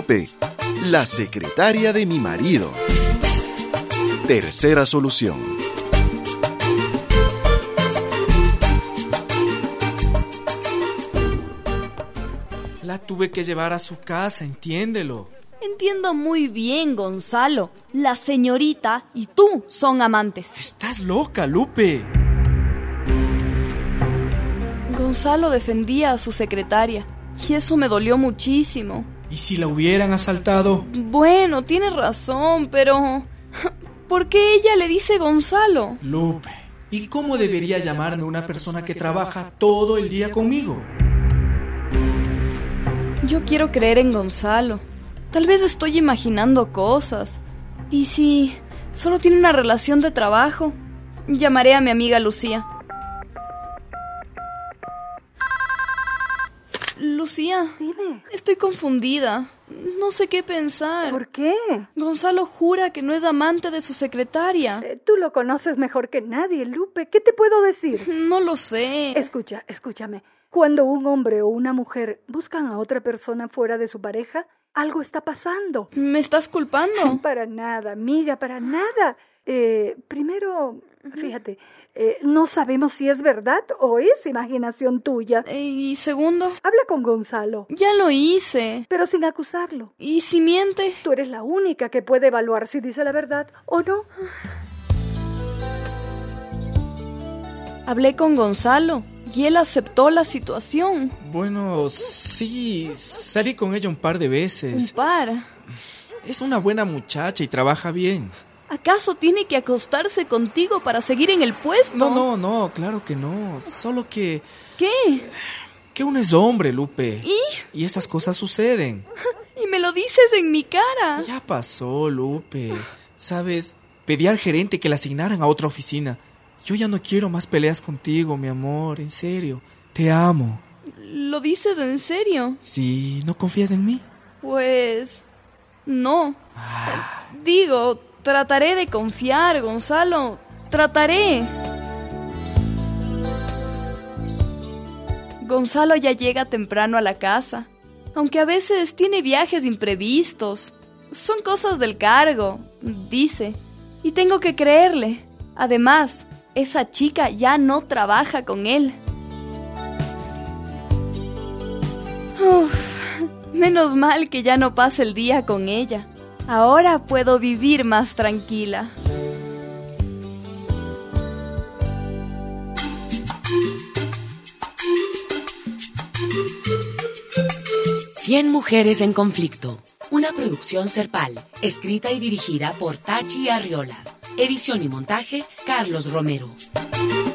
Lupe, la secretaria de mi marido. Tercera solución. La tuve que llevar a su casa, entiéndelo. Entiendo muy bien, Gonzalo. La señorita y tú son amantes. Estás loca, Lupe. Gonzalo defendía a su secretaria y eso me dolió muchísimo. ¿Y si la hubieran asaltado? Bueno, tienes razón, pero ¿por qué ella le dice Gonzalo? Lupe, ¿y cómo debería llamarme una persona que trabaja todo el día conmigo? Yo quiero creer en Gonzalo. Tal vez estoy imaginando cosas. ¿Y si solo tiene una relación de trabajo? Llamaré a mi amiga Lucía. Lucía, dime. Estoy confundida. No sé qué pensar. ¿Por qué? Gonzalo jura que no es amante de su secretaria. Tú lo conoces mejor que nadie, Lupe. ¿Qué te puedo decir? No lo sé. Escúchame. Cuando un hombre o una mujer buscan a otra persona fuera de su pareja, algo está pasando. ¿Me estás culpando? Para nada, amiga, para nada. Primero, fíjate, no sabemos si es verdad o es imaginación tuya. Y segundo, habla con Gonzalo. Ya lo hice. Pero sin acusarlo. ¿Y si miente? Tú eres la única que puede evaluar si dice la verdad o no. Hablé con Gonzalo y él aceptó la situación. Bueno, sí, salí con ella un par de veces. ¿Un par? Es una buena muchacha y trabaja bien. ¿Acaso tiene que acostarse contigo para seguir en el puesto? No, claro que no. Solo que... ¿Qué? Que uno es hombre, Lupe. ¿Y? Y esas cosas suceden. Y me lo dices en mi cara. Ya pasó, Lupe. ¿Sabes? Pedí al gerente que la asignaran a otra oficina. Yo ya no quiero más peleas contigo, mi amor. En serio. Te amo. ¿Lo dices en serio? Sí, ¿no confías en mí? Pues... no. Digo... trataré de confiar, Gonzalo. Trataré. Gonzalo ya llega temprano a la casa, aunque a veces tiene viajes imprevistos. Son cosas del cargo, dice, y tengo que creerle. Además, esa chica ya no trabaja con él. Menos mal que ya no pasa el día con ella. Ahora puedo vivir más tranquila. Cien mujeres en conflicto. Una producción Serpal, escrita y dirigida por Tachi Arriola. Edición y montaje, Carlos Romero.